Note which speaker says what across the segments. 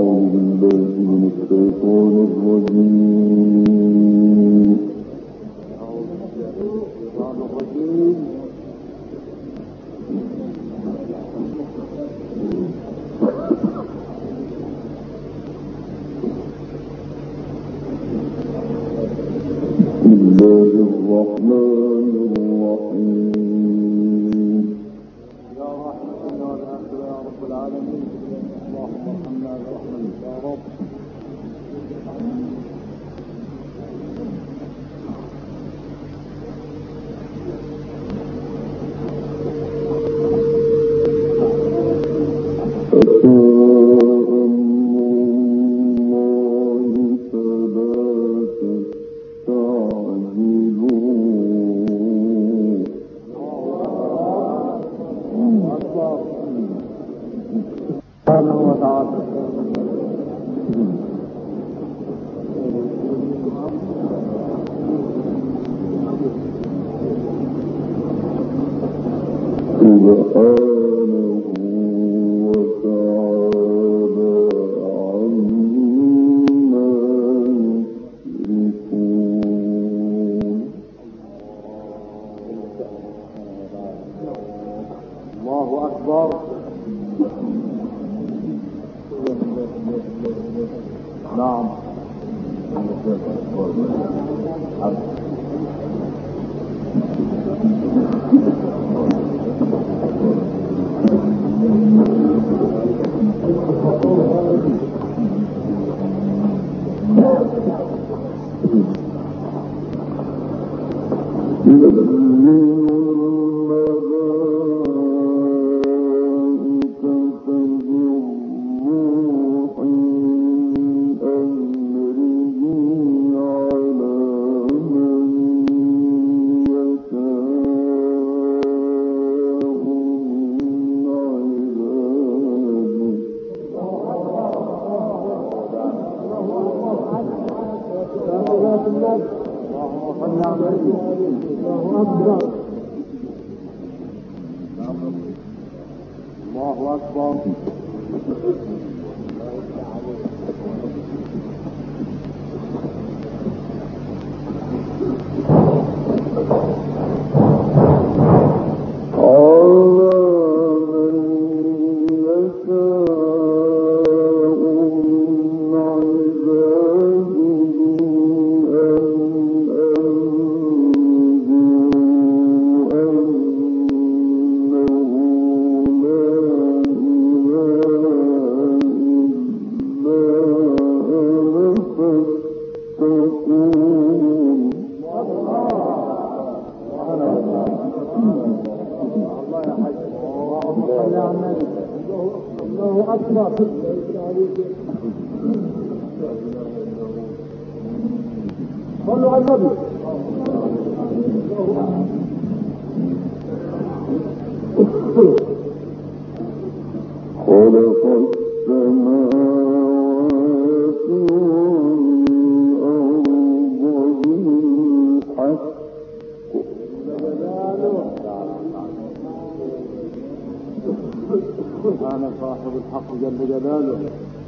Speaker 1: سبحان صاحب الحق جل جلاله.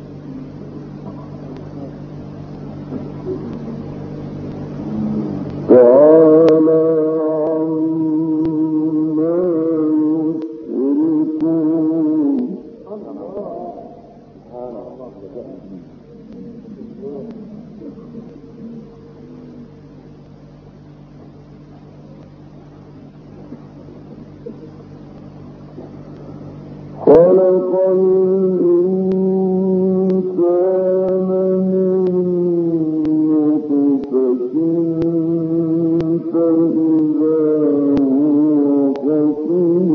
Speaker 2: تعالى خلق الإنسان من نطفة فإذا هو خصيم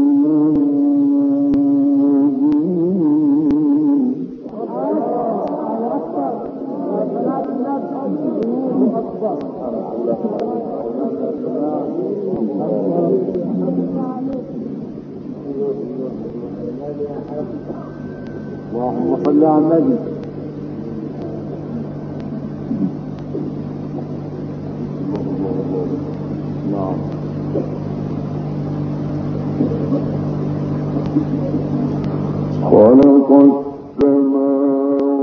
Speaker 1: اللهم صل على النبي.
Speaker 2: خلق السماوات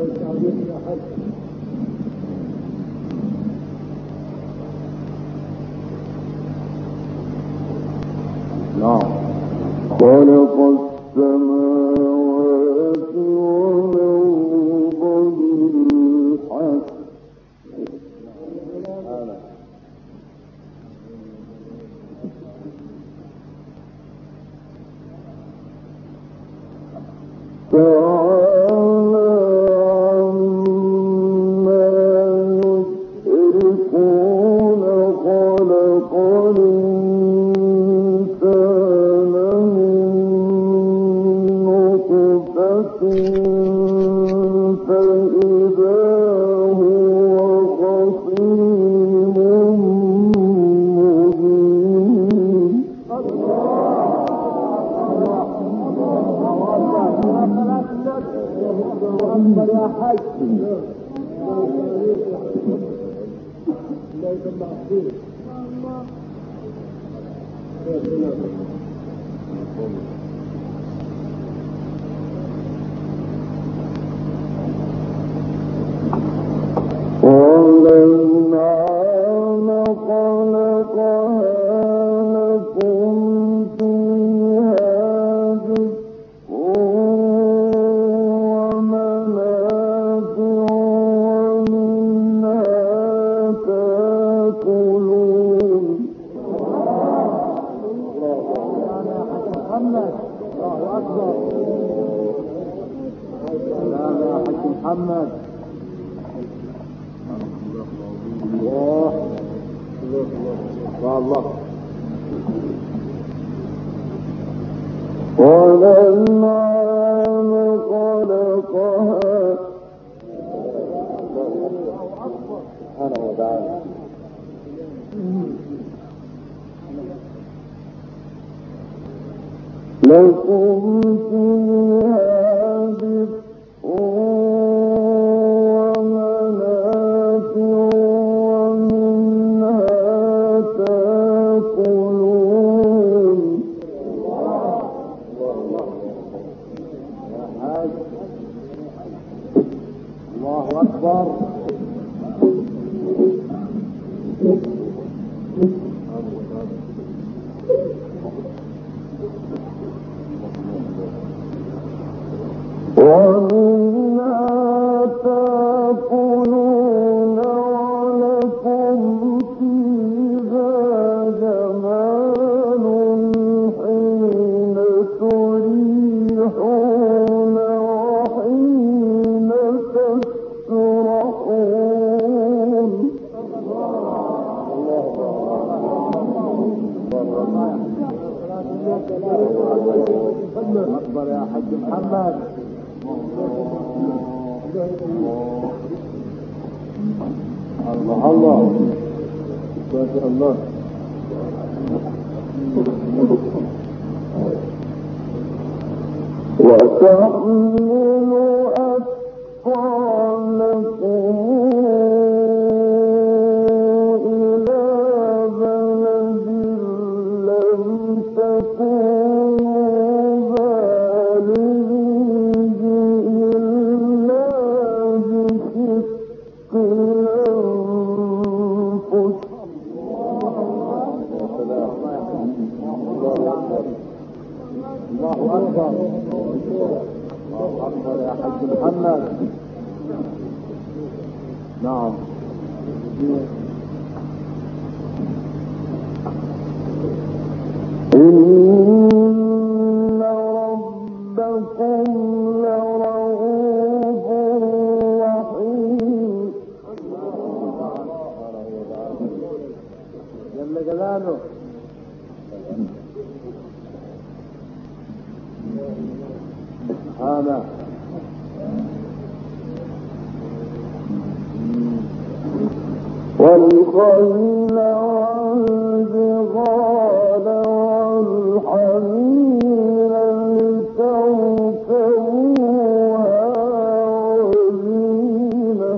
Speaker 1: نعم.
Speaker 2: خلق السماوات والأرض بالحق تعالى عما يشركون. خلق الإنسان من نطفة فإذا هو خصيم مبين.
Speaker 1: أكبر يا حاج.
Speaker 2: والأنعام خلقها لكم فيها دفء ومنافع ومنها تأكلون.
Speaker 1: محمد الله أكبر. سلام يا حاج محمد. الله الله.
Speaker 2: والأنعام خلقها
Speaker 1: سبحانه وتعالى.
Speaker 2: لكم فيها دفء ومنافع ومنها تأكلون.
Speaker 1: الله أكبر.
Speaker 2: ومنها تأكلون ولكم فيها جمال حين تريحون وحين تسرحون.
Speaker 1: أكبر يا حاج محمد. الله الله ما شاء الله.
Speaker 2: وتحمل أثقالكم إلى بلد لم تكونوا بالغيه إلا بشق الأنفس.
Speaker 1: الله أكبر. الله أكبر يا حاج محمد. نعم.
Speaker 2: إن ربكم لرؤوف رحيم.
Speaker 1: جل جلاله. سبحانه.
Speaker 2: والخيل والبغال والحمير لتركبوها وزينة.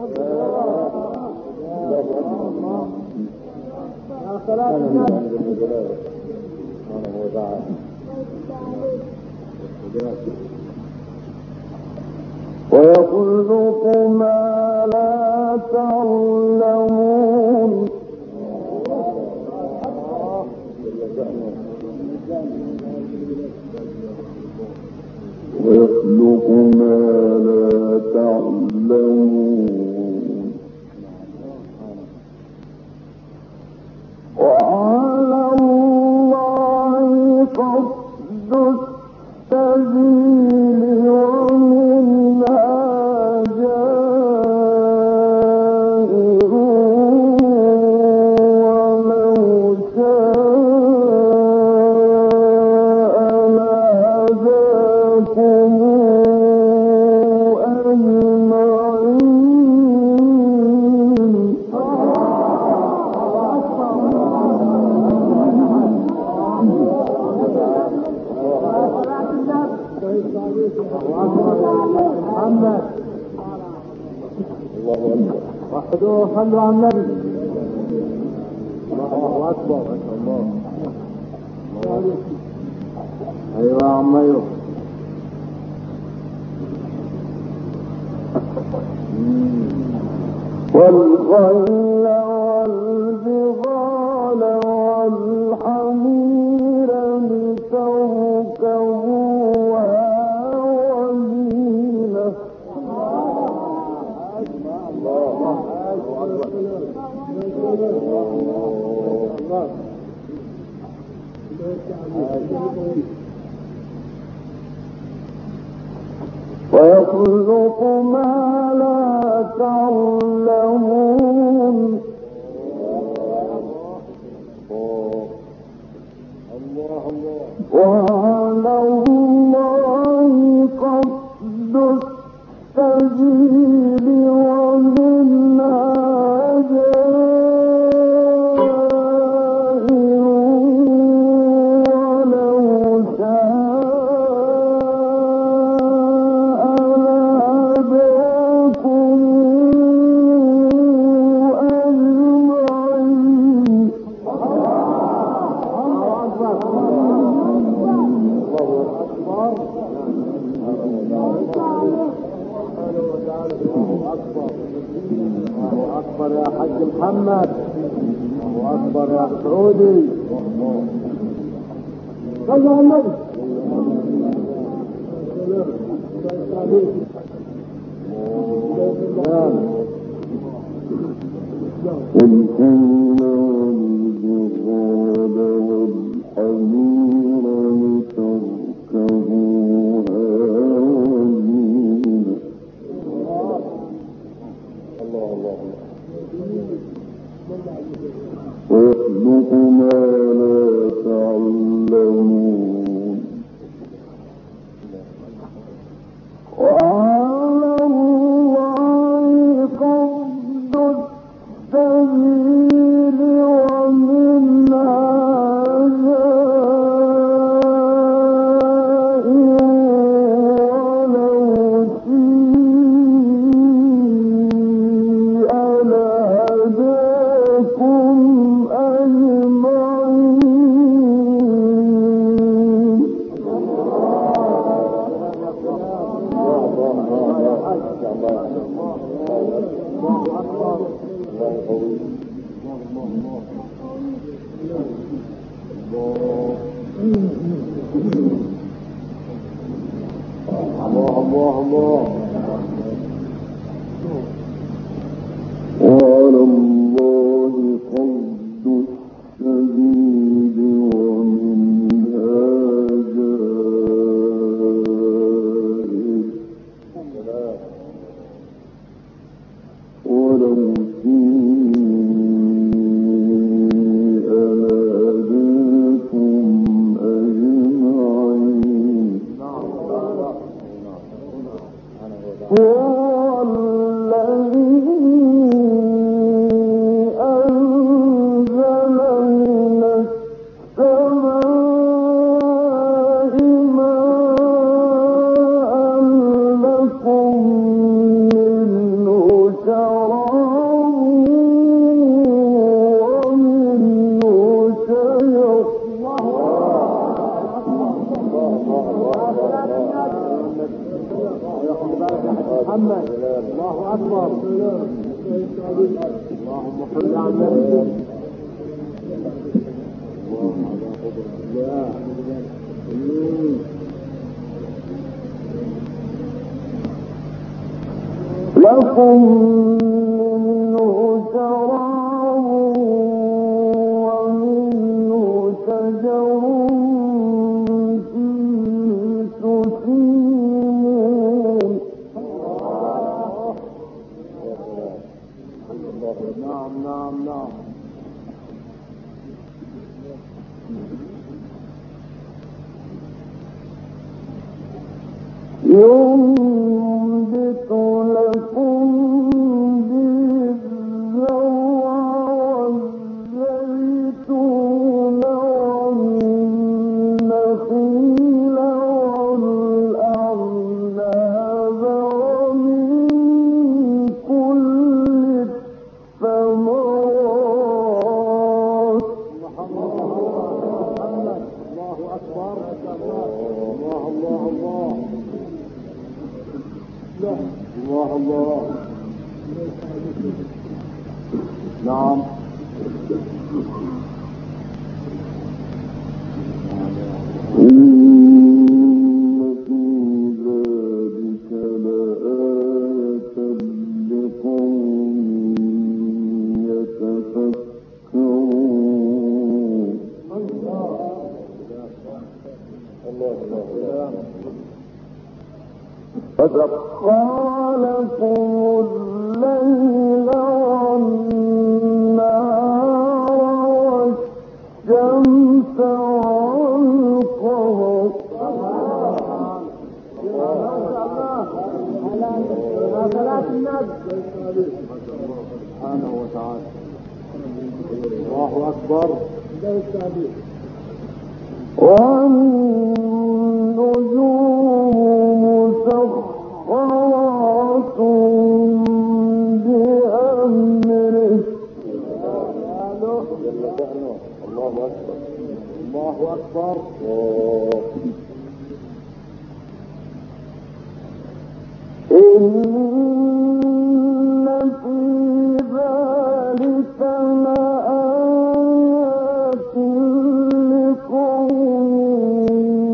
Speaker 1: يا صلاة النبي.
Speaker 2: ويوم ويخلق ما لا تعلمون ويخلق ما لا تعلمون وعلى الله قصد السبيل ومنها جائر ولو شاء لهداكم
Speaker 1: وحدوه صلوا على النبي. الله اكبر. الله. ايوه يا عم ايوه.
Speaker 2: والخيل والبغال والحمير لتركبوها وزينة ويخلق ما لا تعلمون وعلى الله قصد السبيل ومنها
Speaker 1: أكبر يا حاج محمد. الله أكبر يا سعودي. صلوا على النبي.
Speaker 2: والخيل والبغال والحمير لتركبوها وزينة ويخلق ما لا تعلمون وعلى الله قصد السبيل ومنها وعلى الله قصد السبيل ومنها جائر ولو شيء لهداكم أجمعين
Speaker 1: الله أكبر. اللهم صل على النبي. اللهم على قدر الله.
Speaker 2: لكم منه شراب ومنه شجر فيه تسيمون.
Speaker 1: نعم نعم نعم.
Speaker 2: ينبت لكم به الزرع والزيتون والنخيل والأعناب ومن كل الثمرات.
Speaker 1: الله أكبر. الله الله الله. الله الله. نعم.
Speaker 2: إن في ذلك لآية لقوم يتفكرون. فسخر لكم الليل والنهار والشمس والقمر.
Speaker 1: سبحانه وتعالى. الله أكبر.
Speaker 2: والنجوم مسخرات بأمره.
Speaker 1: الله أكبر. الله أكبر.
Speaker 2: إن في ذلك لآيات لقوم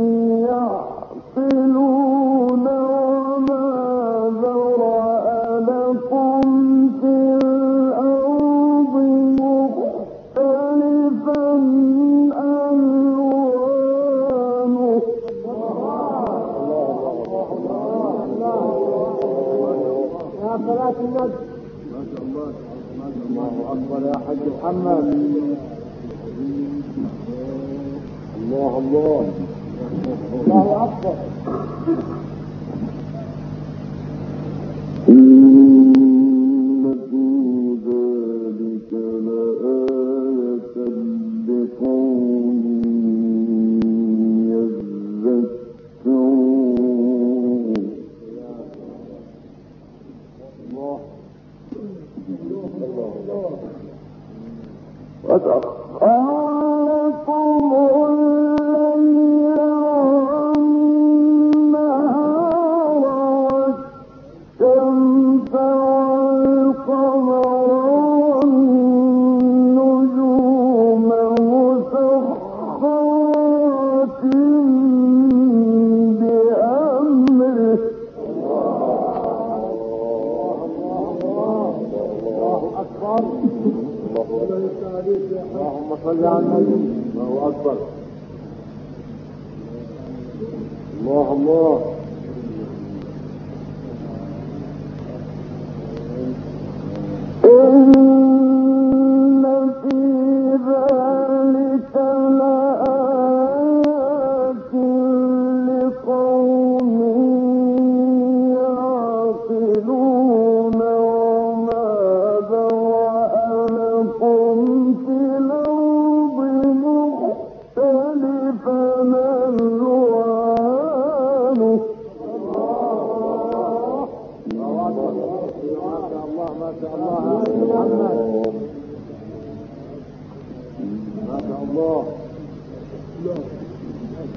Speaker 2: يعقلون. وما ذرأ لكم في الأرض مختلفا ألوانه.
Speaker 1: يا صلاة النبي. ما شاء الله. الله أكبر يا حاج محمد. الله الله. الله أكبر.
Speaker 2: إن في ذلك لآية لقوم يذكرون. وسخر لكم الليل والنهار والشمس والقمر والنجوم مسخرات بأمره.
Speaker 1: الله أكبر. اللهم صل على النبي. الله أكبر. الله الله.
Speaker 2: إن في ذلك لآيات لقوم يعقلون. وما ذرأ لكم في الأرض مختلفا ألوانه.
Speaker 1: ما شاء الله. ما شاء الله.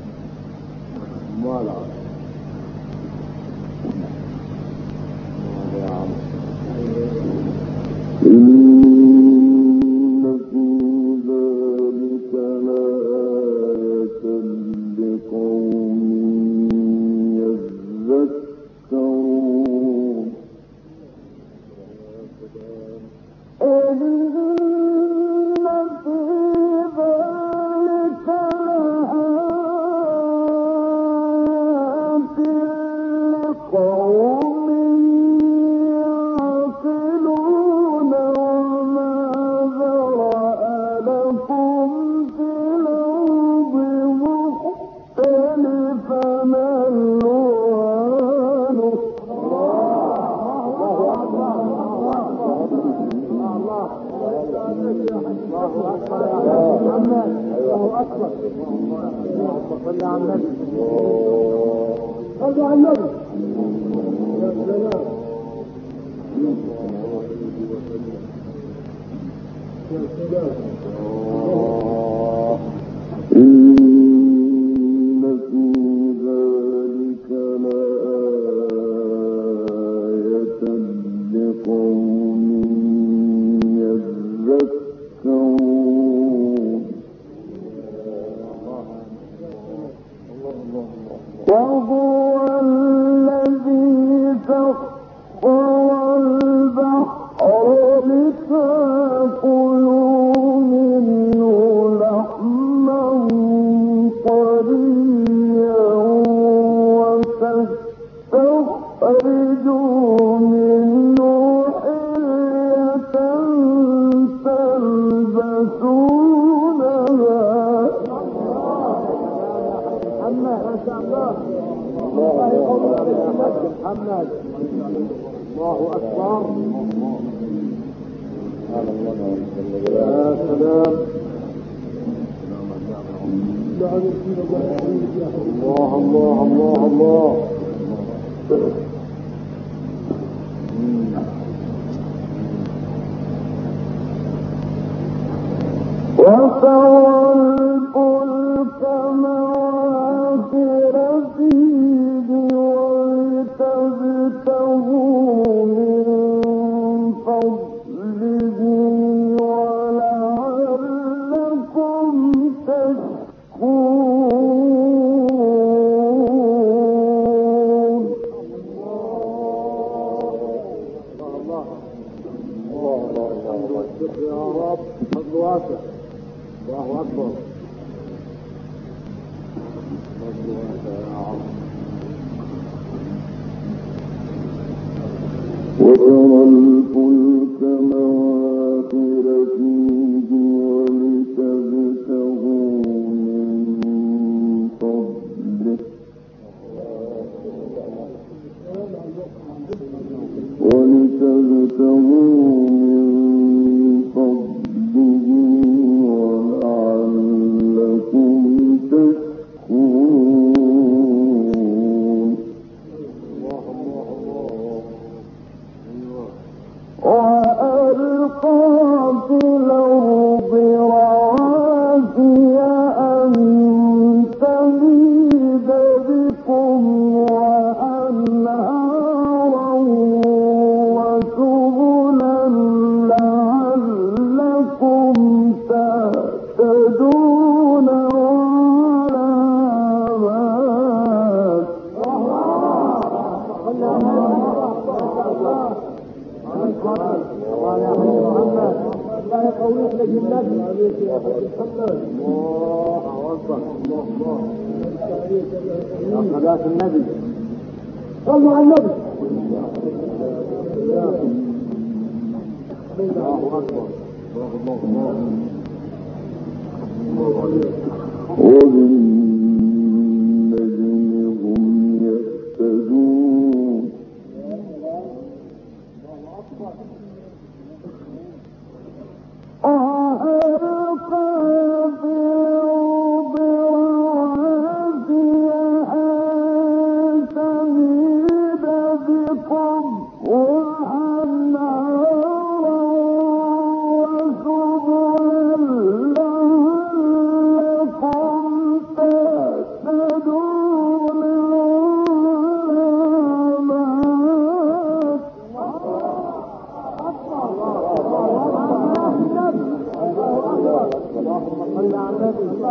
Speaker 1: ما لا.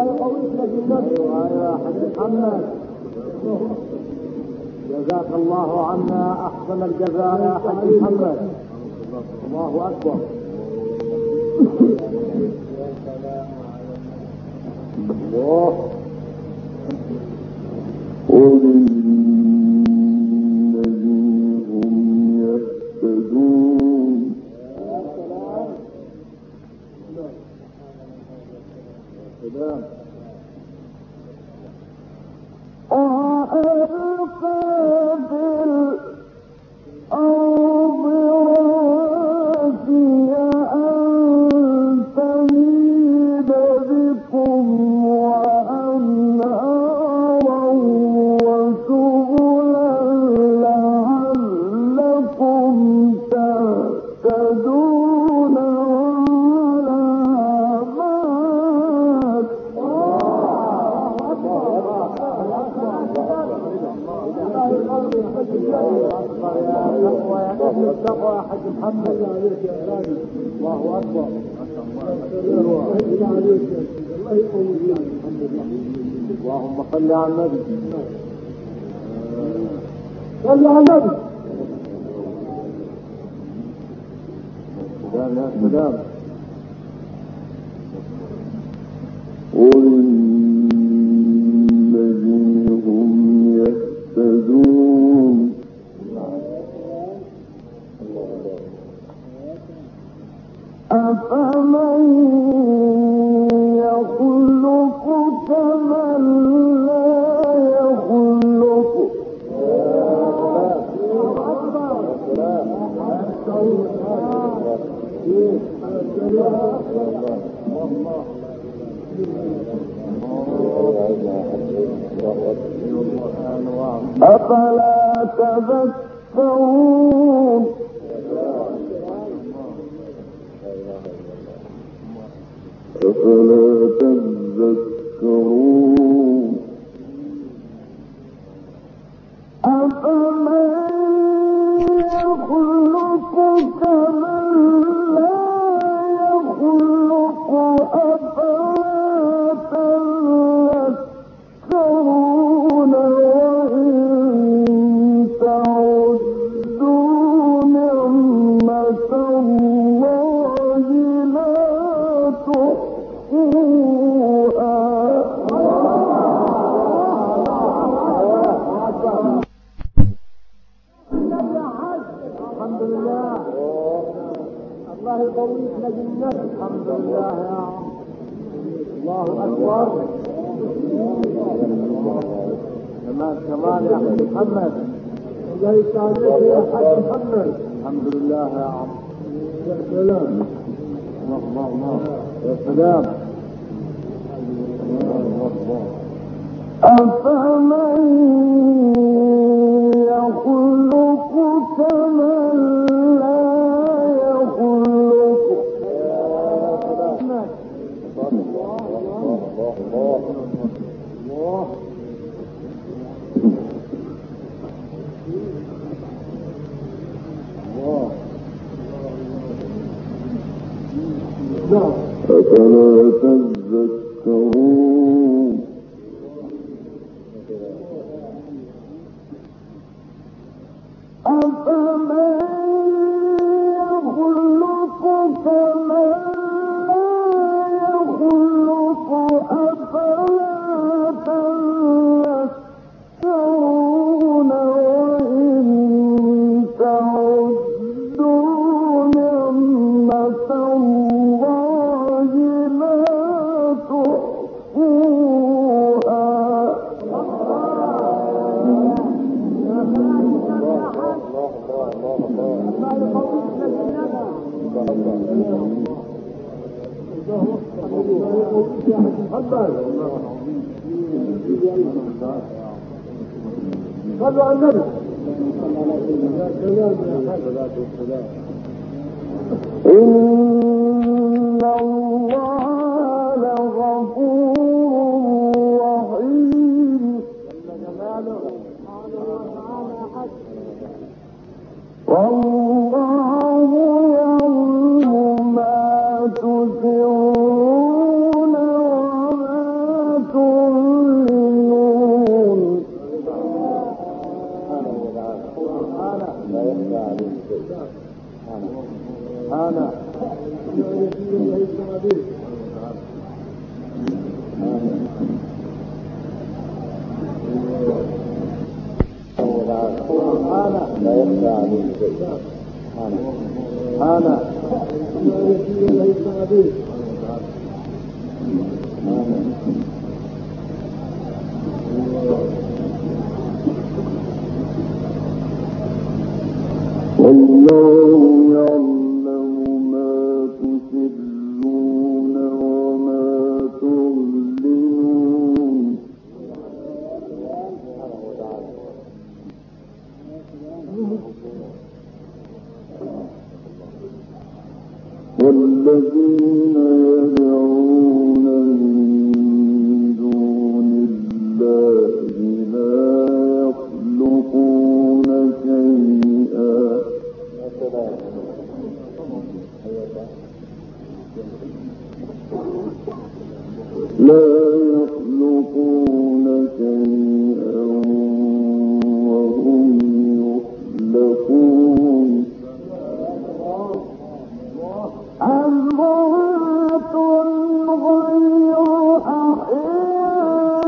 Speaker 1: الله يقويك لجنتك. ايوه يا حاج محمد، جزاك الله عنا احسن الجزاء يا حاج محمد. الله اكبر. الله.
Speaker 2: قل الذين هم يهتدون.
Speaker 1: التقوى يا حاج محمد. الله اكبر. اللهم صل على النبي. صل على النبي. سلام يا سلام.
Speaker 2: قل الذين هم يهتدون. أفمن يخلق كمن لا يخلق. أفلا تذكرون. أفلا تذكرون. أفمن يخلق كمن لا يخلق. أفلا تذكرون. وإن تعدوا نعمة الله لا تحصوها.
Speaker 1: الحمد لله. الله يقويك لجنتك. الحمد لله يا عم. الله اكبر. كمان يا حاج محمد. الله يسعدك يا حاج محمد. الحمد لله يا عم. يا سلام. الله يا سلام.
Speaker 2: أفمن يخلق كمن لا يخلق. أفلا تذكرون. أفمن يخلق كمن لا يخلق. أفلا تذكرون. وإن تعدوا نعمة الله لا تحصوها.
Speaker 1: صلوا على النبي.
Speaker 2: إن الله لغفور رحيم. والله يعلم ما تسرون وما
Speaker 1: أنا لا يخفى عليه شيء. أنا
Speaker 2: والله يعلم ما تسرون وما تعلنون والذين يدعون من دون الله لا يخلقون شيئا وهم يخلقون أموات غير أحياء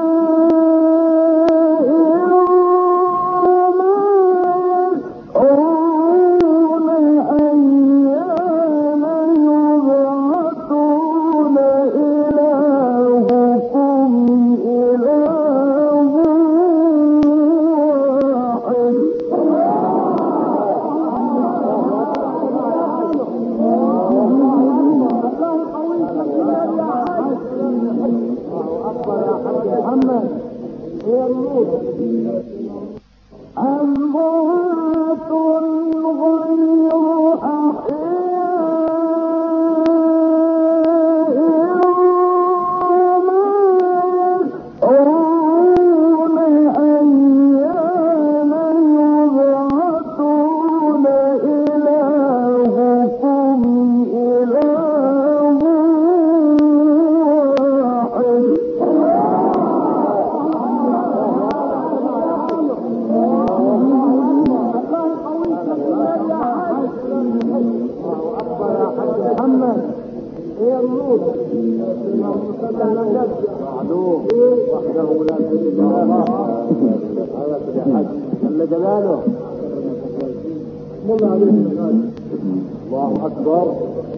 Speaker 1: جل جلاله. الله أكبر.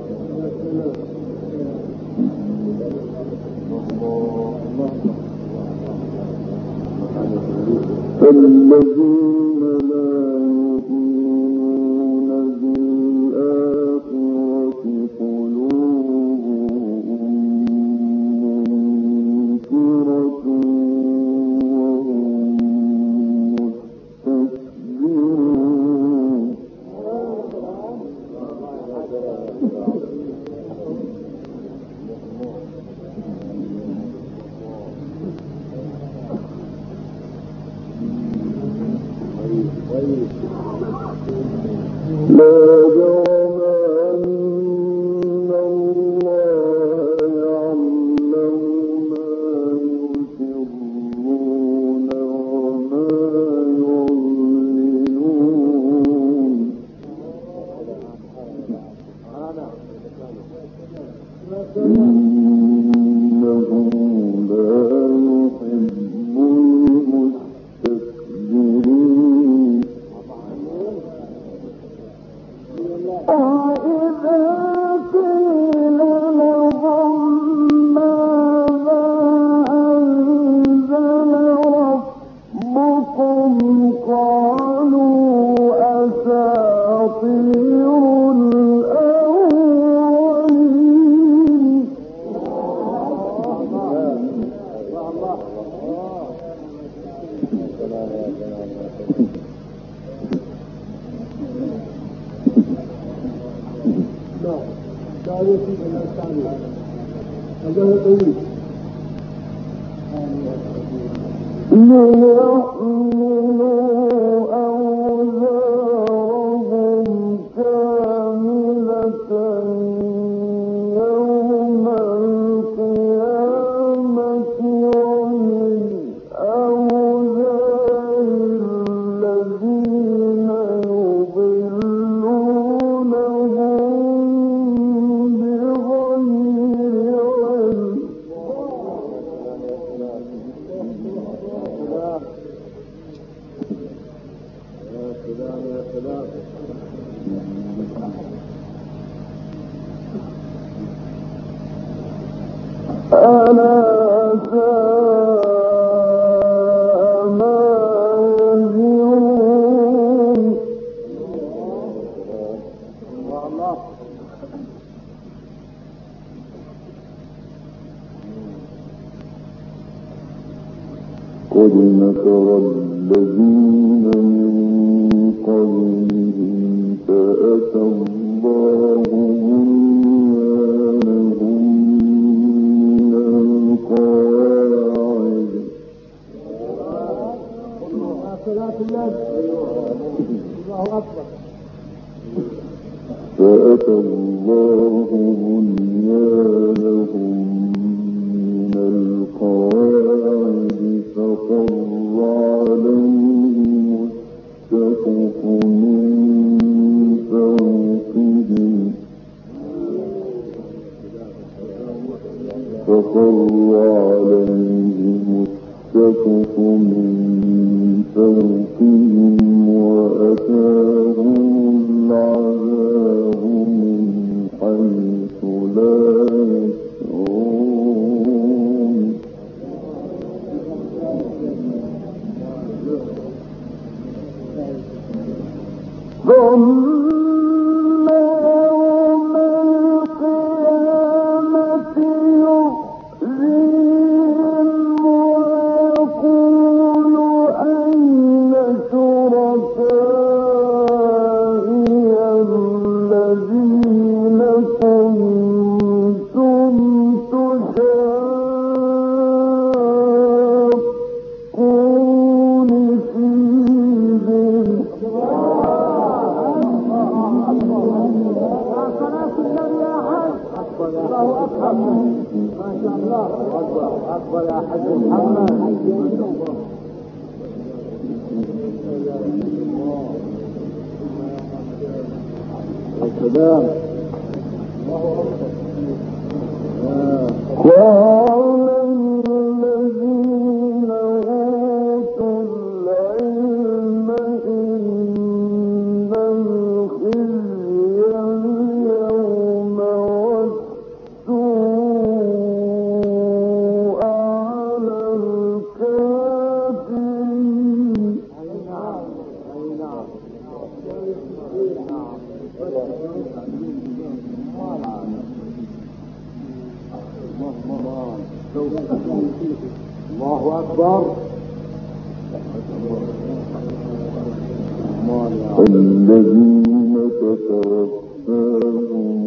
Speaker 2: الذين لا يؤمنون بالآخرة قلوبهم منكرة وهم مستكبرون لا جرم أن الله يعلم ما يسرون وما يعلنون إنه لا يحب المستكبرين. وإذا قيل لهم ماذا أنزل ربكم قالوا أساطير الأولين. ليحملوا أوزارهم كاملة يوم القيامة ومن أوزار الذين يضلون ألا ساء ما يزرون قد مكر الذين من قبلهم فأتى الله بنيانهم من القواعد فأتى الله بنيانهم من القواعد فخر عليهم السقف من فوقهم وأتاهم العذاب من حيث لا يشعرون ثم يوم القيامة يخزيهم ويقول أين شركائي الذين كنتم تشاقون فيهم
Speaker 1: الله أكبر ما شاء الله أكبر يا حج محمد السلام
Speaker 2: قال الذين أوتوا العلم إن الخزي اليوم والسوء على الكافرين
Speaker 1: الله أكبر
Speaker 2: الذين تتوفاهم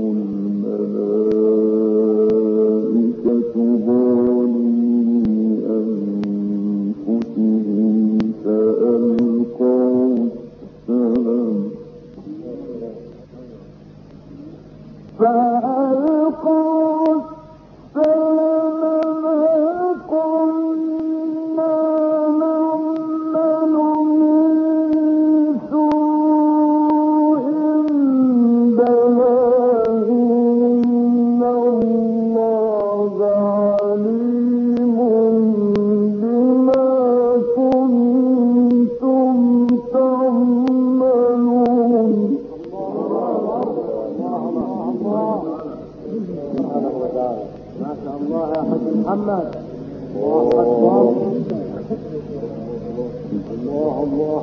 Speaker 2: الملائكة ظالمي أنفسهم فألقوا السلام
Speaker 1: محمد الله أكبر الله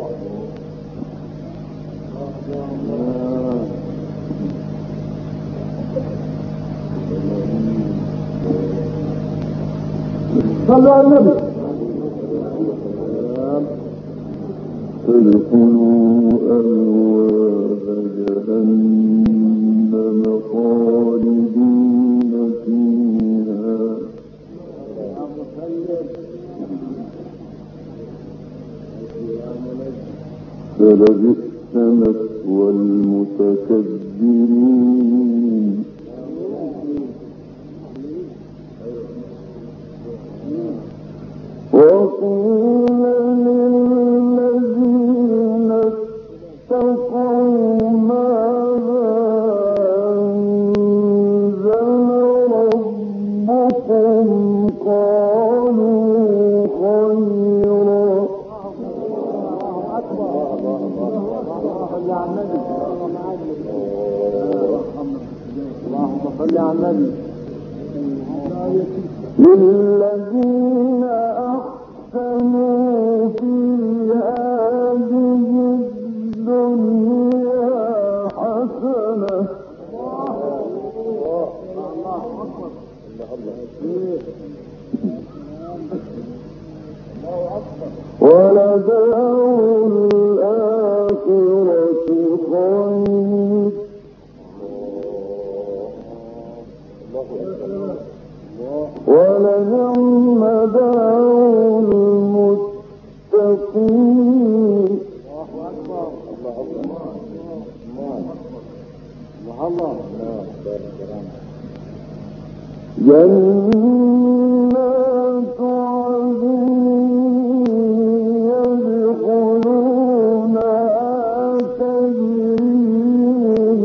Speaker 1: صلوا على النبي
Speaker 2: ادخلوا أبواب جهنم خالدين فيها فلبئس مثوى المتكبرين وقيل للذين اتقوا ماذا أنزل ربكم قالوا خيرا
Speaker 1: اللهم صل على النبي
Speaker 2: للذين أحسنوا في هذه الدنيا حسنة ولدار الآخرة خير ولنعم دار المتقين جنات عدن يدخلونها تجري من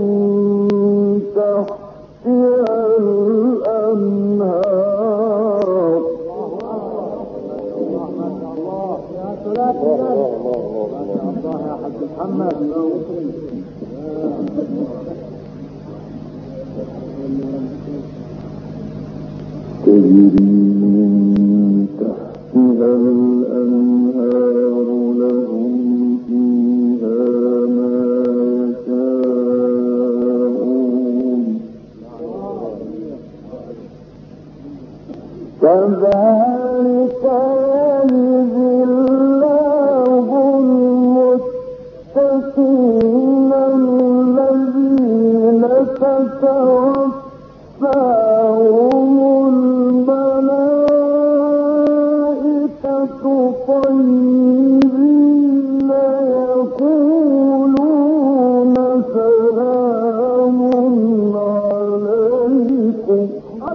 Speaker 2: تحتها الأنهار
Speaker 1: يا حاج محمد
Speaker 2: تجري من تحتها الأنهار لهم فيها ما يشاءون كذلك يجزي الله المتقين الذين تتوفاهم الملائكة طيبين يقولون سلام عليكم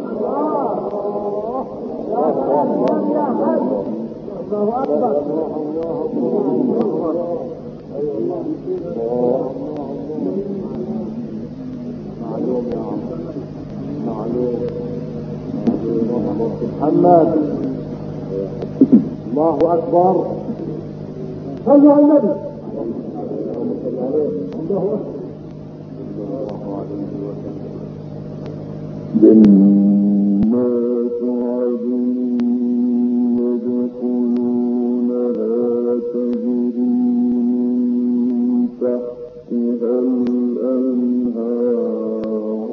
Speaker 1: محمد الله أكبر صلوا على النبي
Speaker 2: جنات عدن يدخلونها تجري من تحتها الأنهار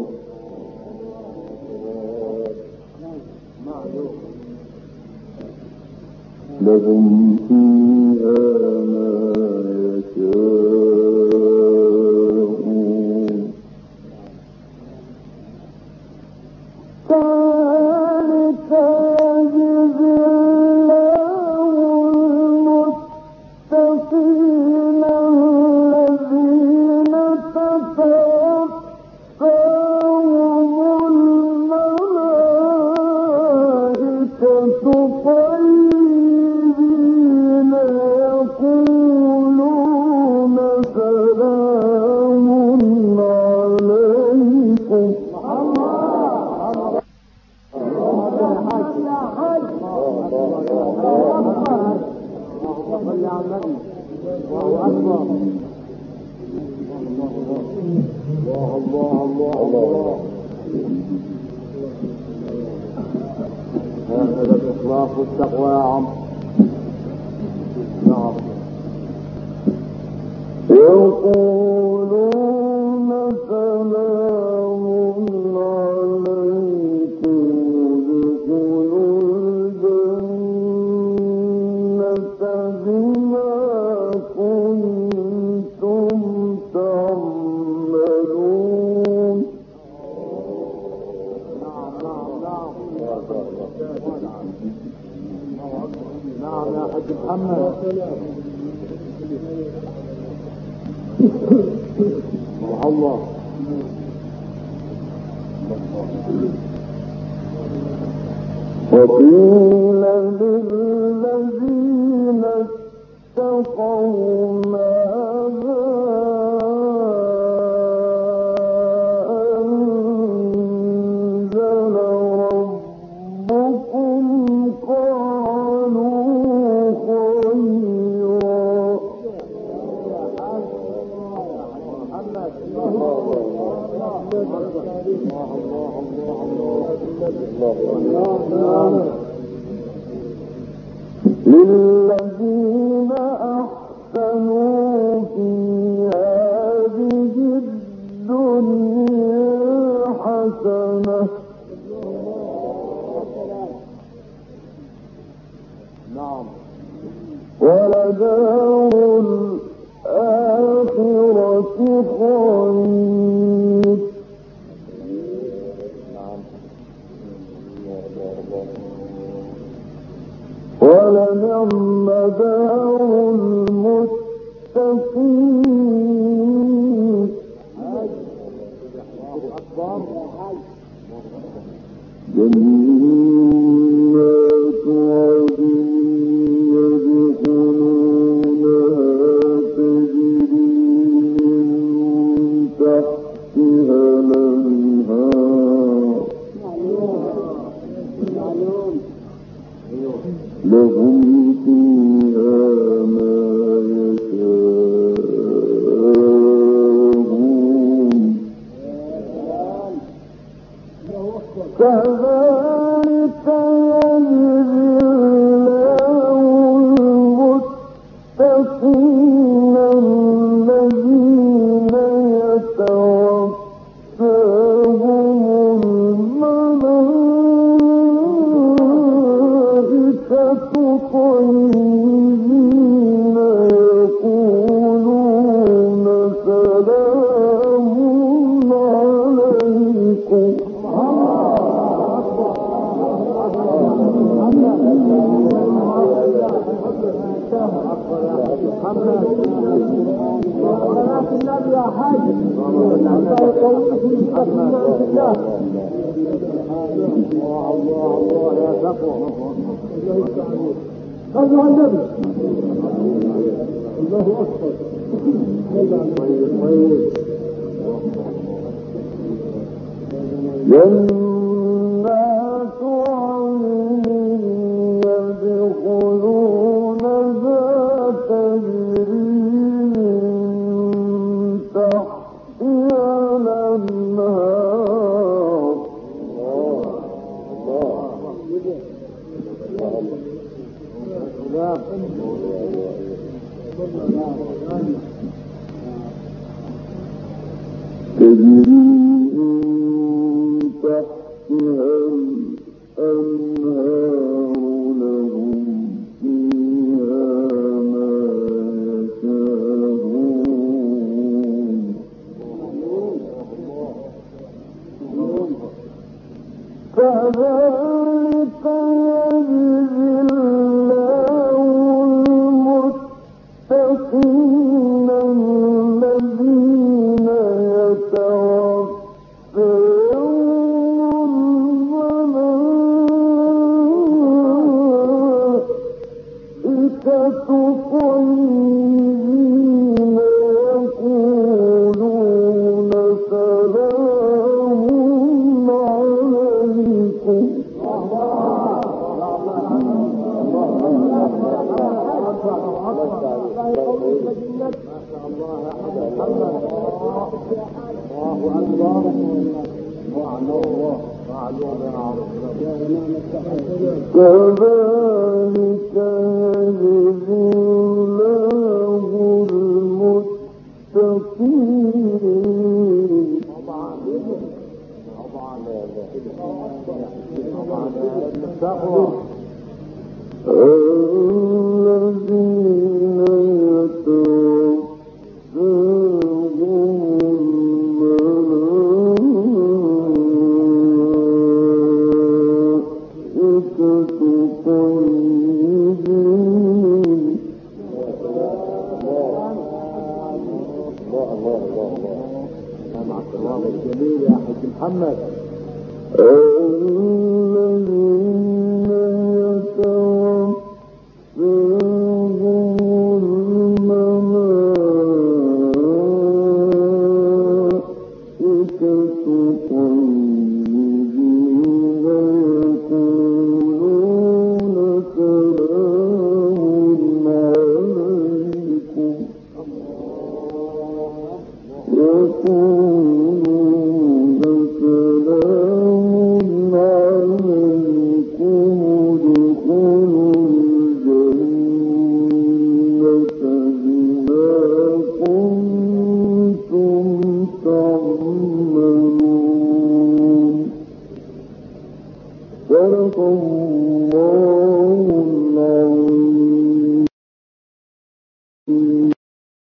Speaker 2: لهم فيها ما يشاءون كذلك يجزي الله المتقين الذين تتوفاهم الملائكة طيبين يقولون سلام عليكم
Speaker 1: صلى على النبي الله أكبر الله الله الله هذا الإخلاص والتقوى يا عم نعم
Speaker 2: يقولون سلام عليكم ادخلوا الجنة بما كنتم تعملون
Speaker 1: نعم يا حاج محمد الله
Speaker 2: وقيل للذين اتقوا ماذا أنزل ربكم قالوا خيرا للذين أحسنوا في هذه الدنيا حسنة ولدار الآخرة خير ولنعم دار المتقين جنات عدن يدخلونها تجري من تحتها الأنهار لهم فيها ما يشاءون كذلك يجزي الله المتقين الذين يتوفاهم الملائكة طيبين يقولون سلام عليكم جنات عدن يدخلونها تجري من تحتها الأنهار تجري من تحتها الأنهار لهم فيها ما يشاءون كذلك يجزي الله المتقين الذين يتوفاهم الملائكة طيبين يقولون سلام عليكم كذلك يجزي الله المتقين الذين يتوفاهم الملائكة طيبين
Speaker 1: الجميل يا حاج محمد
Speaker 2: الذين يتوفاهم الملائكة طيبين يقولون سلام عليكم يقولون سلام عليكم قوم